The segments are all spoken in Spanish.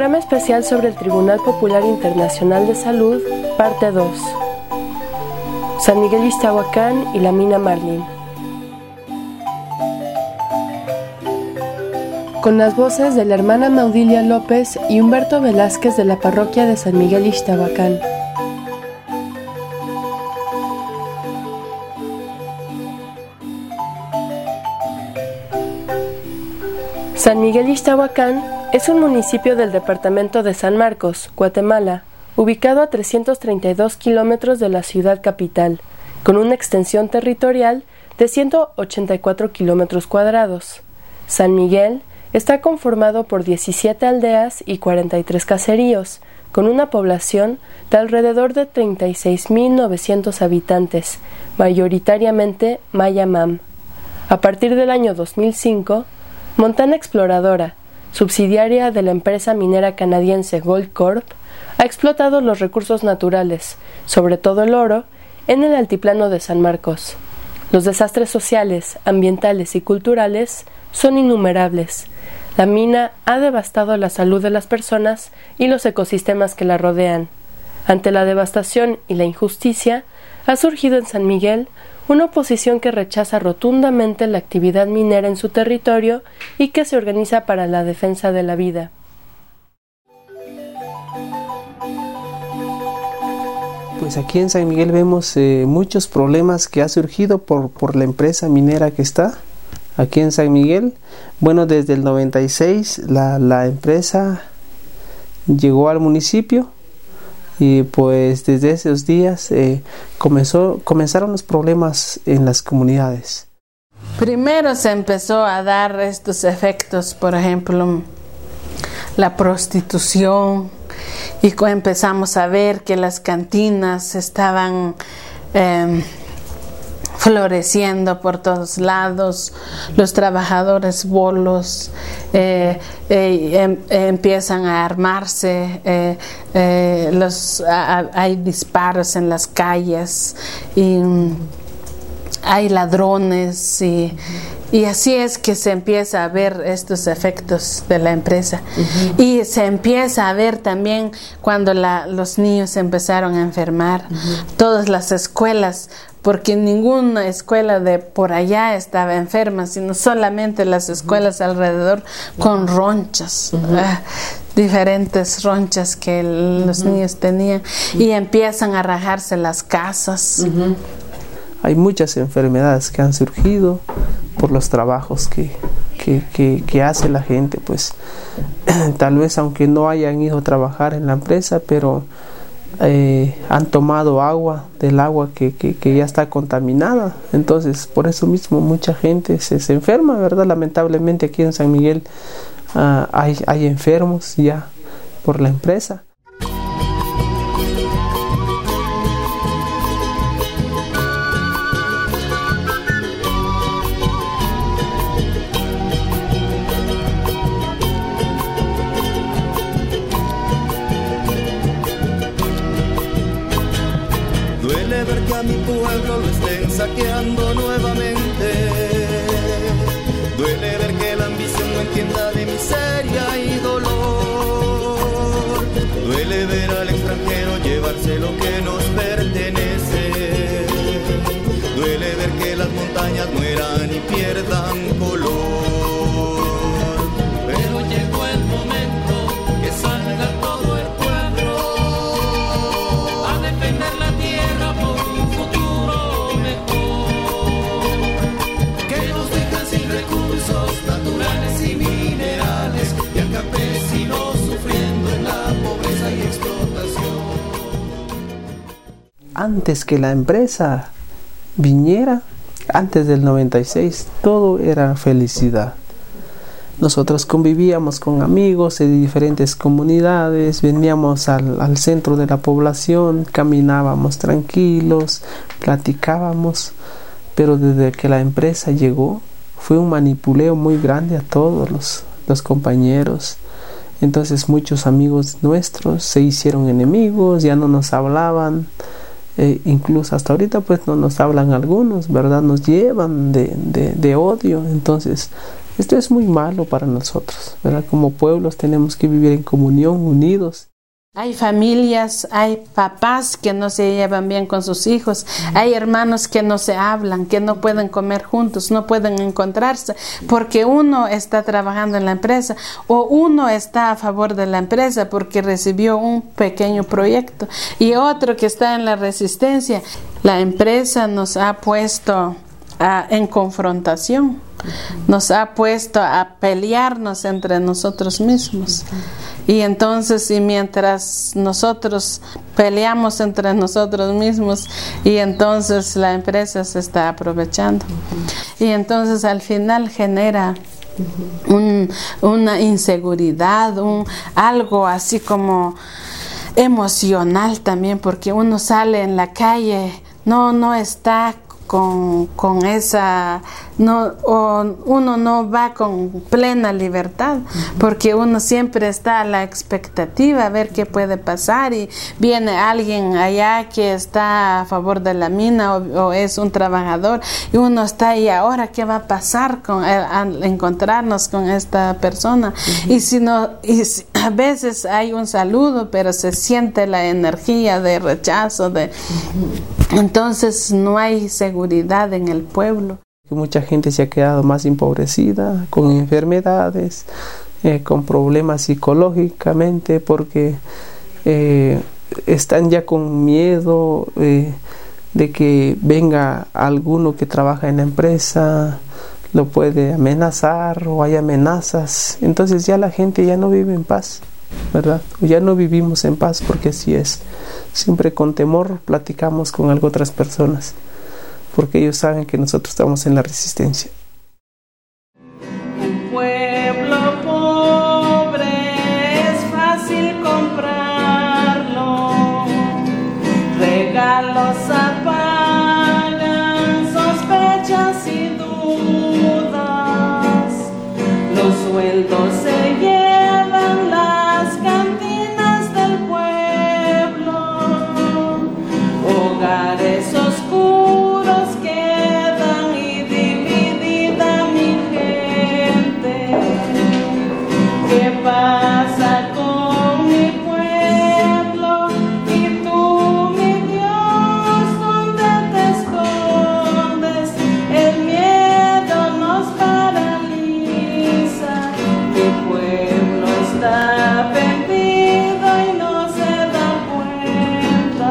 Programa especial sobre el Tribunal Popular Internacional de Salud, parte 2. San Miguel Ixtahuacán y la mina Marlin. Con las voces de la hermana Maudilia López y Humberto Velázquez de la parroquia de San Miguel Ixtahuacán. San Miguel Ixtahuacán es un municipio del departamento de San Marcos, Guatemala, ubicado a 332 kilómetros de la ciudad capital, con una extensión territorial de 184 kilómetros cuadrados. San Miguel está conformado por 17 aldeas y 43 caseríos, con una población de alrededor de 36.900 habitantes, mayoritariamente maya-mam. A partir del año 2005, Montana Exploradora, subsidiaria de la empresa minera canadiense Goldcorp, ha explotado los recursos naturales, sobre todo el oro, en el altiplano de San Marcos. Los desastres sociales, ambientales y culturales son innumerables. La mina ha devastado la salud de las personas y los ecosistemas que la rodean. Ante la devastación y la injusticia, ha surgido en San Miguel una oposición que rechaza rotundamente la actividad minera en su territorio y que se organiza para la defensa de la vida. Pues aquí en San Miguel vemos muchos problemas que ha surgido por la empresa minera que está aquí en San Miguel. Bueno, desde el 96 la empresa llegó al municipio y pues desde esos días comenzaron los problemas en las comunidades. Primero se empezó a dar estos efectos, por ejemplo, la prostitución, y empezamos a ver que las cantinas estaban floreciendo por todos lados, los trabajadores bolos empiezan a armarse, hay disparos en las calles y hay ladrones y así es que se empieza a ver estos efectos de la empresa. Y se empieza a ver también cuando los niños empezaron a enfermar, todas las escuelas, porque ninguna escuela de por allá estaba enferma, sino solamente las escuelas alrededor con ronchas, diferentes ronchas que los niños tenían, y empiezan a rajarse las casas. Hay muchas enfermedades que han surgido por los trabajos que hace la gente, pues tal vez aunque no hayan ido a trabajar en la empresa, pero han tomado agua del agua que ya está contaminada. Entonces por eso mismo mucha gente se enferma, ¿verdad? Lamentablemente aquí en San Miguel hay enfermos ya por la empresa. Duele ver que a mi pueblo lo estén saqueando nuevamente. Duele ver que la ambición no entienda de miseria y dolor. Duele ver al extranjero llevarse lo que nos pertenece. Duele ver que las montañas mueran y pierdan color. Pero llegó el momento que salga todo el pueblo a defender la tierra por un futuro mejor, que nos dejan sin recursos naturales y minerales, y al campesino sufriendo en la pobreza y explotación. Antes que la empresa viniera, antes del 96, todo era felicidad. Nosotros convivíamos con amigos de diferentes comunidades, veníamos al centro de la población, caminábamos tranquilos, platicábamos, pero desde que la empresa llegó fue un manipuleo muy grande a todos los compañeros. Entonces muchos amigos nuestros se hicieron enemigos, ya no nos hablaban, incluso hasta ahorita pues no nos hablan algunos, ¿verdad? Nos llevan de odio. Entonces Esto es muy malo para nosotros, ¿verdad? Como pueblos tenemos que vivir en comunión, unidos. Hay familias, hay papás que no se llevan bien con sus hijos, hay hermanos que no se hablan, que no pueden comer juntos, no pueden encontrarse, porque uno está trabajando en la empresa o uno está a favor de la empresa porque recibió un pequeño proyecto y otro que está en la resistencia. La empresa nos ha puesto en confrontación, nos ha puesto a pelearnos entre nosotros mismos. Y entonces, y mientras nosotros peleamos entre nosotros mismos, y entonces la empresa se está aprovechando. Y entonces al final genera una inseguridad, algo así como emocional también, porque uno sale en la calle, no está con esa, uno no va con plena libertad, porque uno siempre está a la expectativa a ver qué puede pasar, y viene alguien allá que está a favor de la mina o es un trabajador y uno está ahí, ahora qué va a pasar al encontrarnos con esta persona. Y si a veces hay un saludo, pero se siente la energía de rechazo, entonces no hay seguridad en el pueblo. Mucha gente se ha quedado más empobrecida, con enfermedades, con problemas psicológicamente, porque están ya con miedo de que venga alguno que trabaja en la empresa, lo puede amenazar o hay amenazas. Entonces ya la gente ya no vive en paz, ¿verdad? Ya no vivimos en paz, porque así es. Siempre con temor platicamos con otras personas, porque ellos saben que nosotros estamos en la resistencia. Un pueblo pobre es fácil comprarlo, regalos apagan sospechas y dudas, los sueldos se llevan las cantinas del pueblo, hogares oscuros quedan y dividida mi gente. ¿Qué pasa con mi pueblo? Y tú, mi Dios, ¿dónde te escondes? El miedo nos paraliza. Mi pueblo está perdido y no se da cuenta.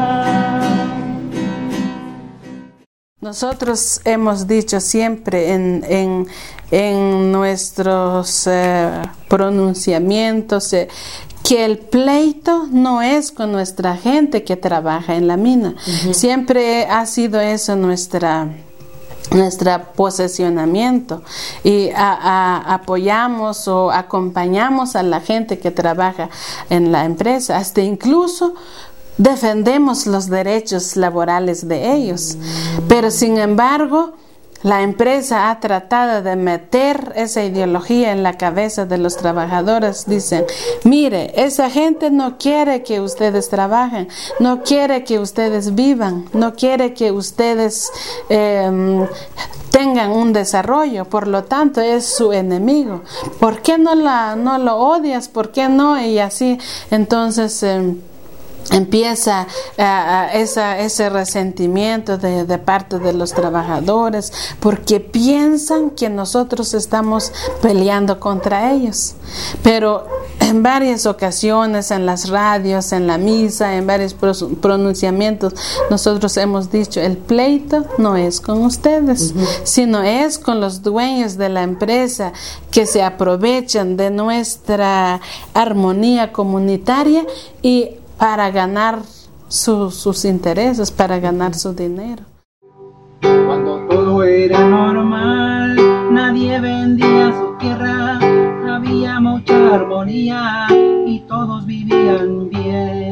Nosotros hemos dicho siempre en nuestros pronunciamientos que el pleito no es con nuestra gente que trabaja en la mina. Siempre ha sido eso nuestra posicionamiento, y apoyamos o acompañamos a la gente que trabaja en la empresa, hasta incluso defendemos los derechos laborales de ellos, pero sin embargo la empresa ha tratado de meter esa ideología en la cabeza de los trabajadores. Dicen, mire, esa gente no quiere que ustedes trabajen, no quiere que ustedes vivan, no quiere que ustedes tengan un desarrollo, por lo tanto es su enemigo. ¿Por qué no lo odias? ¿Por qué no? Y así, entonces empieza ese resentimiento de parte de los trabajadores, porque piensan que nosotros estamos peleando contra ellos. Pero en varias ocasiones, en las radios, en la misa, en varios pronunciamientos, nosotros hemos dicho, el pleito no es con ustedes, sino es con los dueños de la empresa que se aprovechan de nuestra armonía comunitaria y para ganar sus intereses, para ganar su dinero. Cuando todo era normal, nadie vendía su tierra, había mucha armonía y todos vivían bien.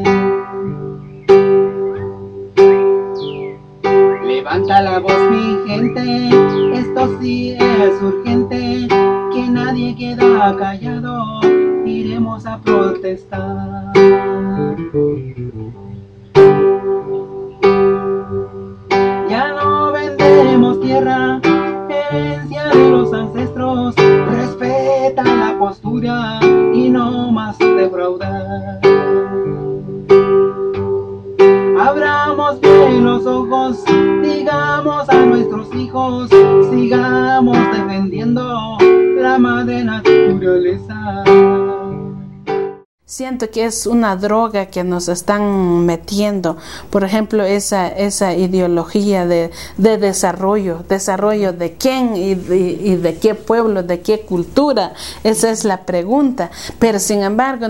Levanta la voz, mi gente, esto sí es urgente, que nadie queda callado, iremos a protestar. Ya no vendemos tierra, herencia de los ancestros, pura y no más defraudar. Abramos bien los ojos, digamos a nuestros hijos, sigamos defendiendo la madre naturaleza. Siento que es una droga que nos están metiendo. Por ejemplo, esa ideología de desarrollo de quién y de qué pueblo, de qué cultura. Esa es la pregunta. Pero sin embargo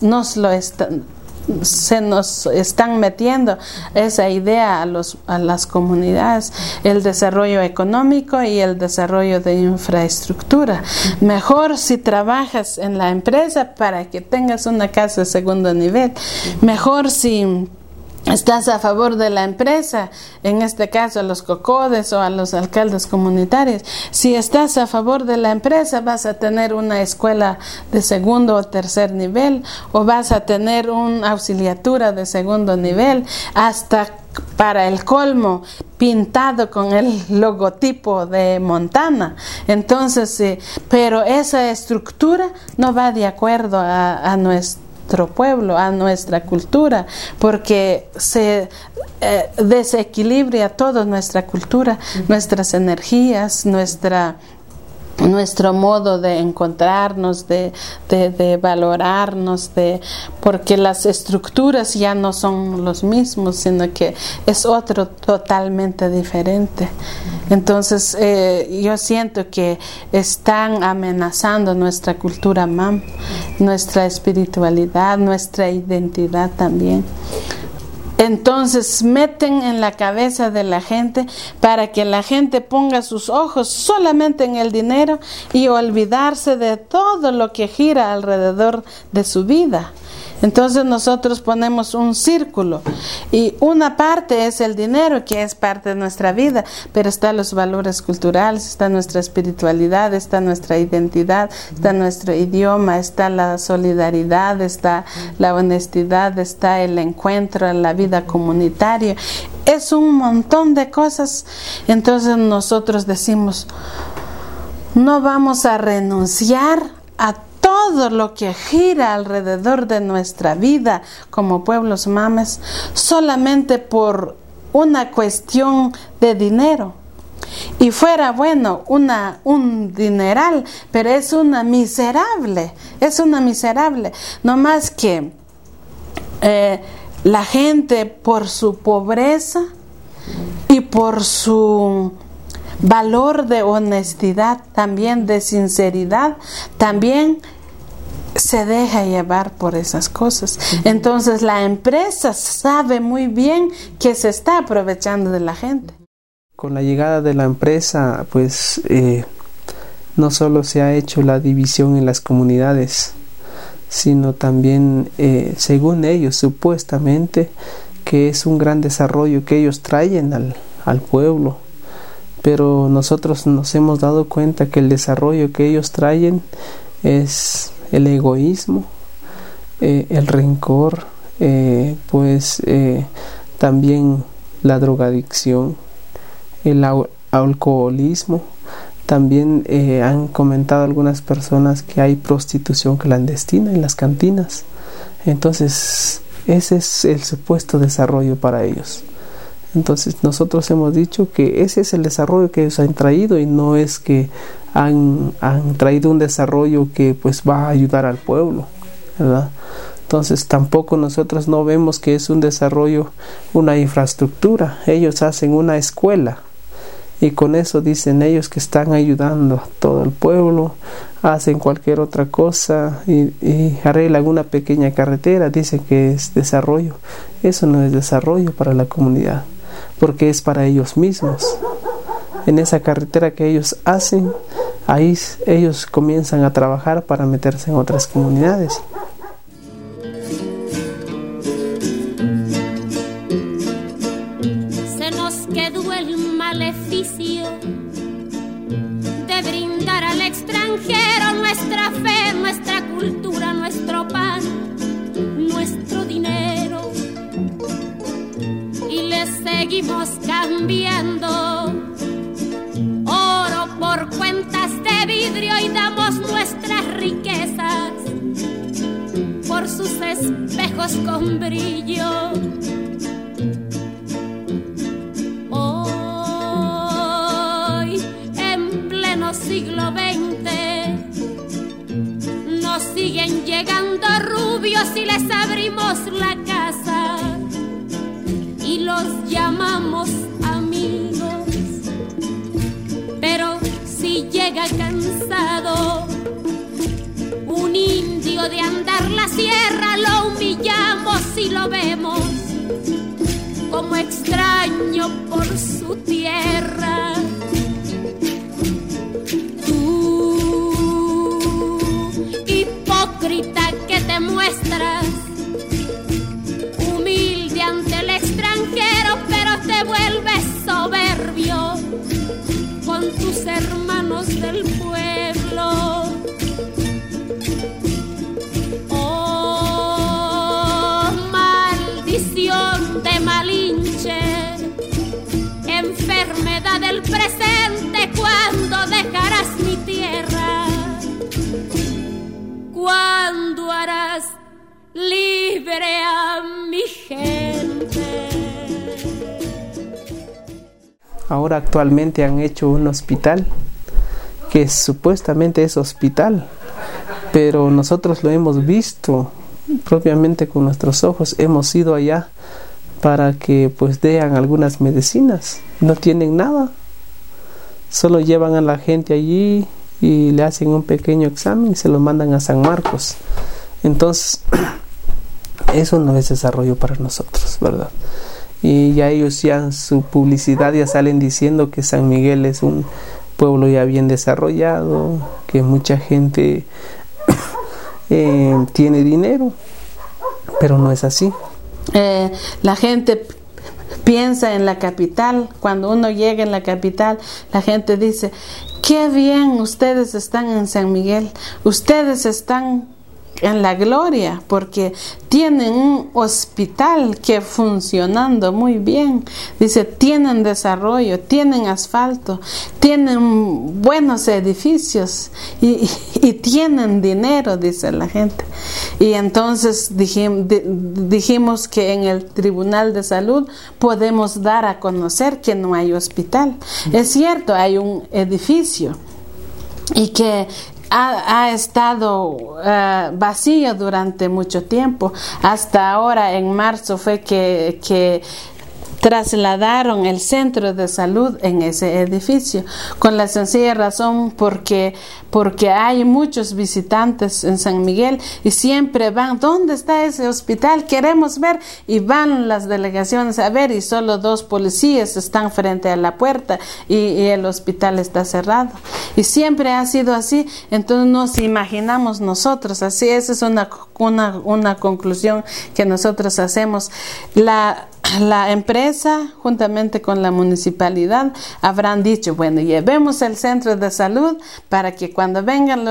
se nos están metiendo esa idea a las comunidades, el desarrollo económico y el desarrollo de infraestructura. Mejor si trabajas en la empresa para que tengas una casa de segundo nivel, mejor si estás a favor de la empresa, en este caso a los COCODES o a los alcaldes comunitarios. Si estás a favor de la empresa, vas a tener una escuela de segundo o tercer nivel, o vas a tener una auxiliatura de segundo nivel, hasta para el colmo pintado con el logotipo de Montana. Entonces, pero esa estructura no va de acuerdo a nuestro pueblo, a nuestra cultura, porque se desequilibra toda nuestra cultura, nuestras energías, nuestro modo de encontrarnos, de valorarnos, porque las estructuras ya no son los mismos, sino que es otro totalmente diferente. Entonces yo siento que están amenazando nuestra cultura MAM, nuestra espiritualidad, nuestra identidad también. Entonces meten en la cabeza de la gente para que la gente ponga sus ojos solamente en el dinero y olvidarse de todo lo que gira alrededor de su vida. Entonces nosotros ponemos un círculo y una parte es el dinero, que es parte de nuestra vida, pero están los valores culturales, está nuestra espiritualidad, está nuestra identidad, está nuestro idioma, está la solidaridad, está la honestidad, está el encuentro, la vida comunitaria. Es un montón de cosas. Entonces nosotros decimos, no vamos a renunciar a todo lo que gira alrededor de nuestra vida como pueblos mames solamente por una cuestión de dinero. Y fuera bueno un dineral, pero es una miserable, no más que la gente por su pobreza y por su valor de honestidad, también de sinceridad, también se deja llevar por esas cosas. Entonces la empresa sabe muy bien que se está aprovechando de la gente. Con la llegada de la empresa, pues no solo se ha hecho la división en las comunidades, sino también, según ellos, supuestamente, que es un gran desarrollo que ellos traen al pueblo. Pero nosotros nos hemos dado cuenta que el desarrollo que ellos traen es el egoísmo, el rencor, también la drogadicción, el alcoholismo. También han comentado algunas personas que hay prostitución clandestina en las cantinas. Entonces ese es el supuesto desarrollo para ellos. Entonces nosotros hemos dicho que ese es el desarrollo que ellos han traído, y no es que han traído un desarrollo que pues va a ayudar al pueblo, ¿verdad? Entonces tampoco nosotros no vemos que es un desarrollo, una infraestructura. Ellos hacen una escuela y con eso dicen ellos que están ayudando a todo el pueblo, hacen cualquier otra cosa y arreglan una pequeña carretera, dicen que es desarrollo. Eso no es desarrollo para la comunidad, porque es para ellos mismos. En esa carretera que ellos hacen, ahí ellos comienzan a trabajar para meterse en otras comunidades. Se nos quedó el maleficio de brindar al extranjero nuestra fe, nuestra cultura, nuestro pan, nuestro dinero, y le seguimos cambiando oro por cuentas de vidrio y damos nuestras riquezas espejos con brillo. Hoy, en pleno siglo XX, nos siguen llegando rubios y les abrimos la casa y los llamamos amigos. Pero si llega cansado un indio de andar la sierra, lo humillamos y lo vemos como extraño por su tierra. Tú, hipócrita que te muestras humilde ante el extranjero, pero te vuelves soberbio con tus hermanos del pueblo. Oh, maldición de Malinche, enfermedad del presente, ¿cuándo dejarás mi tierra? ¿Cuándo harás libre a mi gente? Ahora actualmente han hecho un hospital que supuestamente es hospital, pero nosotros lo hemos visto propiamente con nuestros ojos. Hemos ido allá para que pues den algunas medicinas. No tienen nada, solo llevan a la gente allí y le hacen un pequeño examen y se lo mandan a San Marcos. Entonces eso no es desarrollo para nosotros, ¿verdad? Y ya ellos ya en su publicidad ya salen diciendo que San Miguel es un pueblo ya bien desarrollado, que mucha gente tiene dinero, pero no es así. La gente piensa en la capital. Cuando uno llega en la capital, la gente dice: qué bien, ustedes están en San Miguel, ustedes están en la gloria, porque tienen un hospital que funcionando muy bien. Dice, tienen desarrollo, tienen asfalto, tienen buenos edificios y tienen dinero, dice la gente. Y entonces dijimos que en el Tribunal de Salud podemos dar a conocer que no hay hospital. Es cierto, hay un edificio y que ha estado vacío durante mucho tiempo. Hasta ahora, en marzo, fue que trasladaron el centro de salud en ese edificio, con la sencilla razón porque hay muchos visitantes en San Miguel y siempre van: ¿dónde está ese hospital? Queremos ver. Y van las delegaciones a ver y solo 2 policías están frente a la puerta y el hospital está cerrado. Y siempre ha sido así. Entonces nos imaginamos nosotros así. Esa es una conclusión que nosotros hacemos. La empresa, juntamente con la municipalidad, habrán dicho: bueno, llevemos el centro de salud para que cuando vengan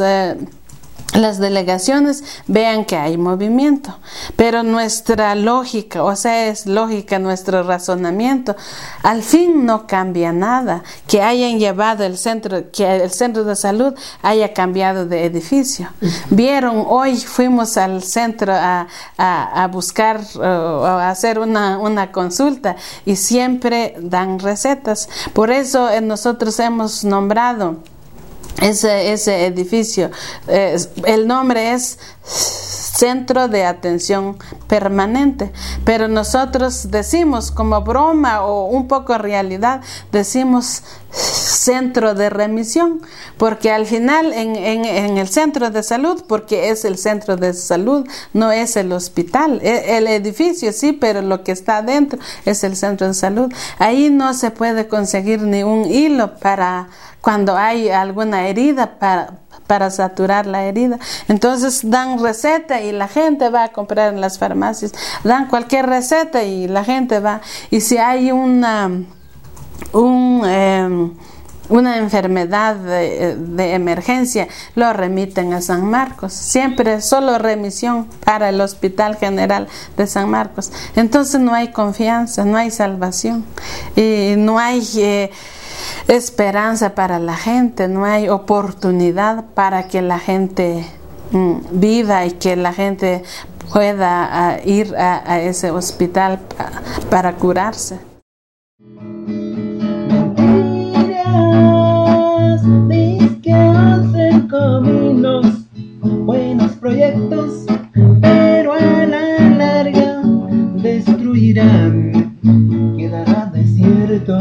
las delegaciones vean que hay movimiento. Pero nuestra lógica, o sea, es lógica nuestro razonamiento, al fin no cambia nada. Que hayan llevado que el centro de salud haya cambiado de edificio. Vieron, hoy fuimos al centro a buscar a hacer una consulta y siempre dan recetas. Por eso nosotros hemos nombrado ese edificio, el nombre es Centro de Atención Permanente, pero nosotros decimos como broma o un poco realidad, decimos Centro de Remisión, porque al final en el centro de salud, porque es el centro de salud, no es el hospital. El edificio sí, pero lo que está adentro es el centro de salud. Ahí no se puede conseguir ni un hilo para cuando hay alguna herida, para saturar la herida. Entonces dan receta y la gente va a comprar en las farmacias. Dan cualquier receta y la gente va. Y si hay una enfermedad de emergencia, lo remiten a San Marcos. Siempre solo remisión para el Hospital General de San Marcos. Entonces no hay confianza, no hay salvación y no hay esperanza para la gente, no hay oportunidad para que la gente vida y que la gente pueda ir a ese hospital para curarse. Mentiras, que hacen caminos, buenos proyectos, pero a la larga destruirán, quedará desierto.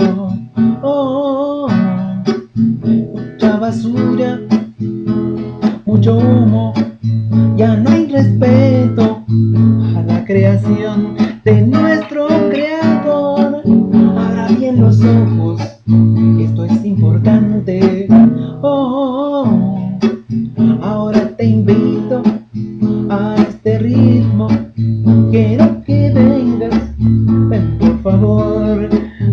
Mucha basura, mucho humo, ya no hay respeto a la creación de nuestro creador. Abra bien los ojos, esto es importante. Ahora te invito a este ritmo, quiero que vengas, ven por favor,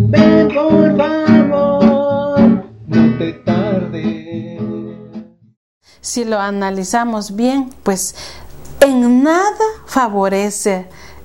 no te tardes. Si lo analizamos bien, pues en nada favorece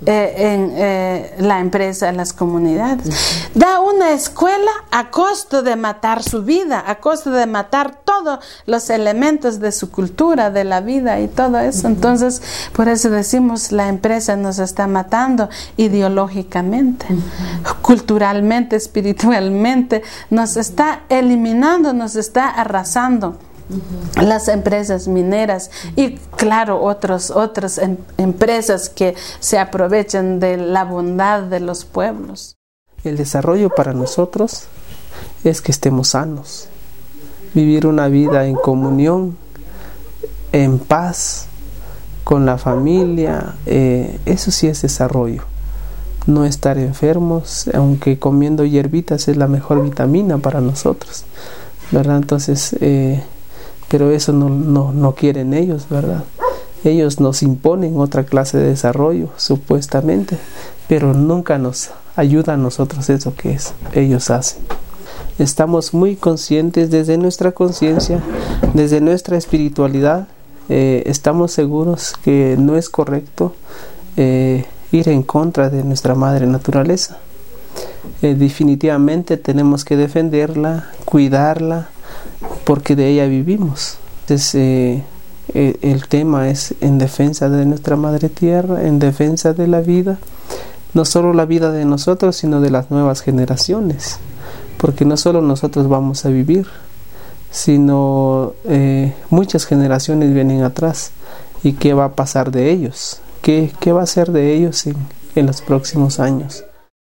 la empresa, las comunidades. Da una escuela a costo de matar su vida, a costo de matar todos los elementos de su cultura, de la vida y todo eso. Entonces, por eso decimos, la empresa nos está matando ideológicamente, culturalmente, espiritualmente, nos está eliminando, nos está arrasando. Las empresas mineras y claro otras empresas que se aprovechan de la bondad de los pueblos. El desarrollo para nosotros es que estemos sanos, vivir una vida en comunión, en paz, con la familia, eso sí es desarrollo. No estar enfermos, aunque comiendo hierbitas es la mejor vitamina para nosotros, ¿verdad? Entonces, pero eso no quieren ellos, ¿verdad? Ellos nos imponen otra clase de desarrollo, supuestamente, pero nunca nos ayuda a nosotros eso que ellos hacen. Estamos muy conscientes desde nuestra conciencia, desde nuestra espiritualidad, estamos seguros que no es correcto ir en contra de nuestra madre naturaleza. Definitivamente tenemos que defenderla, cuidarla, porque de ella vivimos. Entonces, el tema es en defensa de nuestra madre tierra, en defensa de la vida, no solo la vida de nosotros, sino de las nuevas generaciones, porque no solo nosotros vamos a vivir, sino muchas generaciones vienen atrás. ¿Y qué va a pasar de ellos? ¿Qué va a ser de ellos en los próximos años?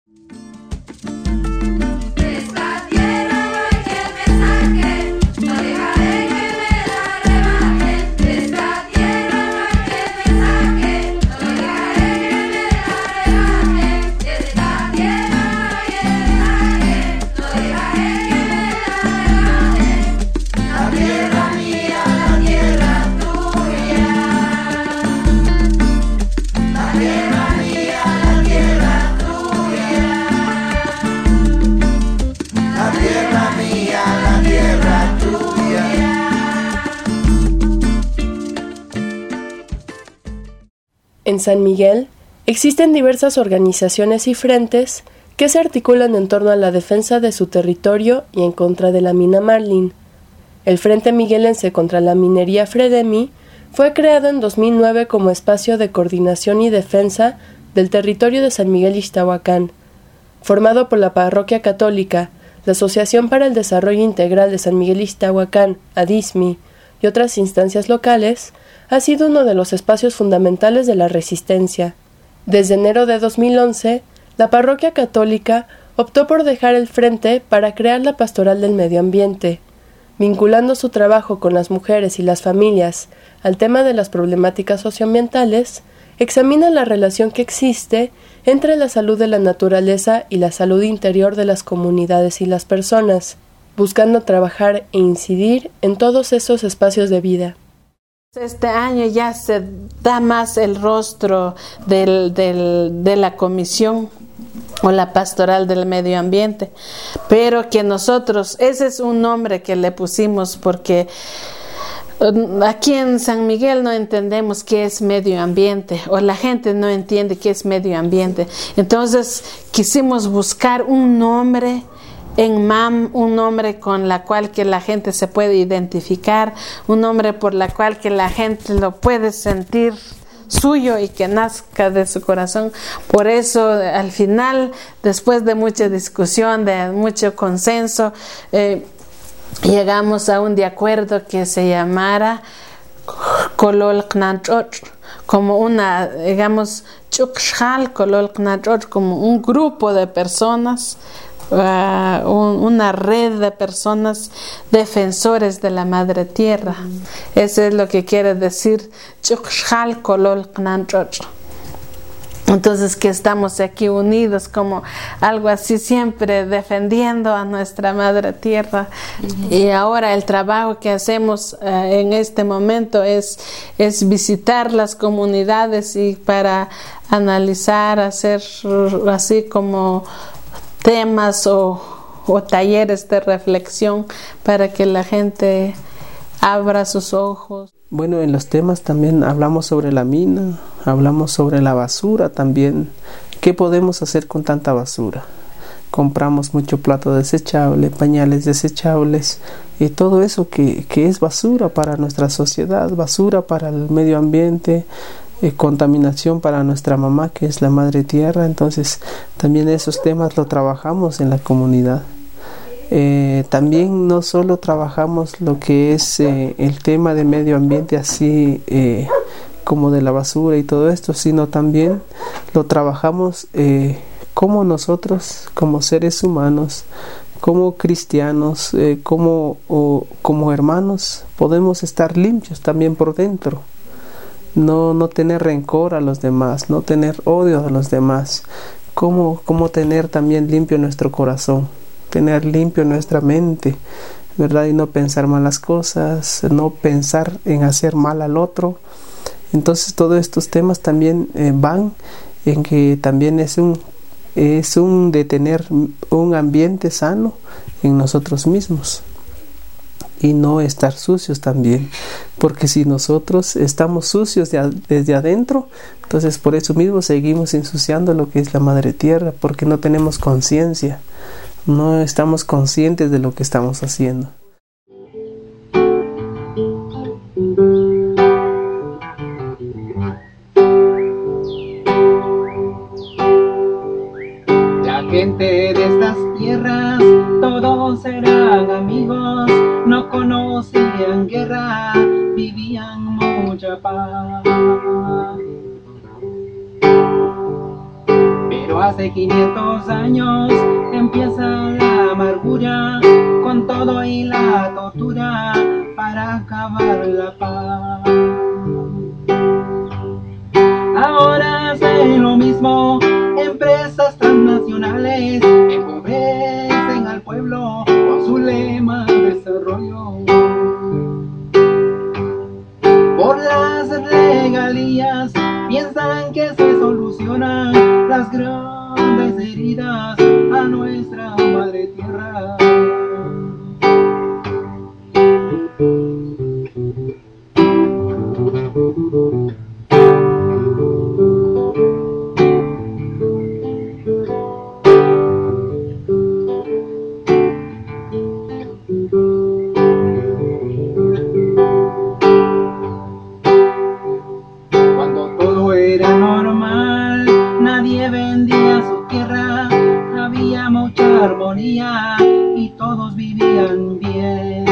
En San Miguel existen diversas organizaciones y frentes que se articulan en torno a la defensa de su territorio y en contra de la mina Marlin. El Frente Miguelense contra la Minería Fredemi fue creado en 2009 como espacio de coordinación y defensa del territorio de San Miguel Ixtahuacán. Formado por la Parroquia Católica, la Asociación para el Desarrollo Integral de San Miguel Ixtahuacán, ADISMI, y otras instancias locales, ha sido uno de los espacios fundamentales de la resistencia. Desde enero de 2011, la Parroquia Católica optó por dejar el frente para crear la Pastoral del Medio Ambiente, vinculando su trabajo con las mujeres y las familias al tema de las problemáticas socioambientales. Examina la relación que existe entre la salud de la naturaleza y la salud interior de las comunidades y las personas, buscando trabajar e incidir en todos esos espacios de vida. Este año ya se da más el rostro de la comisión o la pastoral del medio ambiente, pero que nosotros, ese es un nombre que le pusimos porque aquí en San Miguel no entendemos qué es medio ambiente, o la gente no entiende qué es medio ambiente. Entonces quisimos buscar un nombre Enmam, un nombre con la cual que la gente se puede identificar, un nombre por la cual que la gente lo puede sentir suyo y que nazca de su corazón. Por eso al final, después de mucha discusión, de mucho consenso, llegamos a un de acuerdo que se llamara Kolol Knanchot, como una, digamos, Chukshal Kolol Knanchot, como un grupo de personas, una red de personas defensores de la madre tierra. Eso es lo que quiere decir Chukshal Kolol Knanchot. Entonces, que estamos aquí unidos como algo así, siempre defendiendo a nuestra madre tierra. Y ahora el trabajo que hacemos en este momento es visitar las comunidades y para analizar, hacer así como temas o talleres de reflexión para que la gente abra sus ojos. Bueno, en los temas también hablamos sobre la mina, hablamos sobre la basura también. ¿Qué podemos hacer con tanta basura? Compramos mucho plato desechable, pañales desechables y todo eso que es basura para nuestra sociedad, basura para el medio ambiente, contaminación para nuestra mamá, que es la madre tierra. Entonces también esos temas lo trabajamos en la comunidad. También no solo trabajamos lo que es el tema de medio ambiente así como de la basura y todo esto, sino también lo trabajamos como nosotros, como seres humanos, como cristianos, como hermanos, podemos estar limpios también por dentro. No tener rencor a los demás, no tener odio a los demás, como tener también limpio nuestro corazón, tener limpio nuestra mente, ¿verdad? Y no pensar malas cosas, no pensar en hacer mal al otro. Entonces todos estos temas también van en que también es un de tener un ambiente sano en nosotros mismos y no estar sucios también, porque si nosotros estamos sucios desde adentro, entonces por eso mismo seguimos ensuciando lo que es la madre tierra, porque no tenemos conciencia. No estamos conscientes de lo que estamos haciendo. La gente de estas tierras, todos eran amigos, no conocían guerra, vivían mucha paz. Pero hace 500 años empieza la amargura con todo y la tortura para acabar la paz. Ahora hacen lo mismo empresas transnacionales que empobrecen al pueblo con su lema de desarrollo. Por las regalías piensan que se solucionan las grandes heridas a nuestra madre tierra. Cuando todo era normal, nadie vendía su tierra, había mucha armonía y todos vivían bien.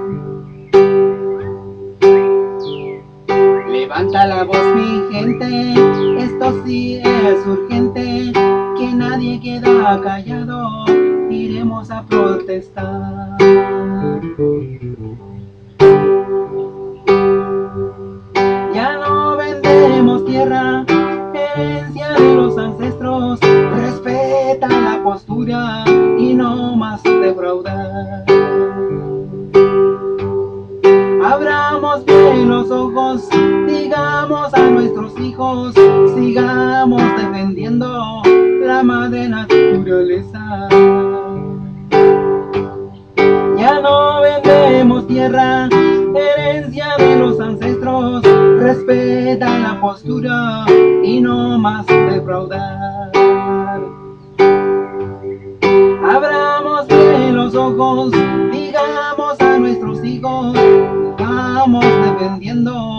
Levanta la voz, mi gente, esto sí es urgente, que nadie queda callado, iremos a protestar. Ya no vendemos tierra, herencia de los ancestros, respeta la postura y no más defraudar. Abramos bien los ojos, digamos a nuestros hijos, sigamos defendiendo la madre naturaleza. Ya no vendemos tierra, herencia de los ancestros, respeta la postura y no más defraudar. Abramos bien ojos, digamos a nuestros hijos, vamos defendiendo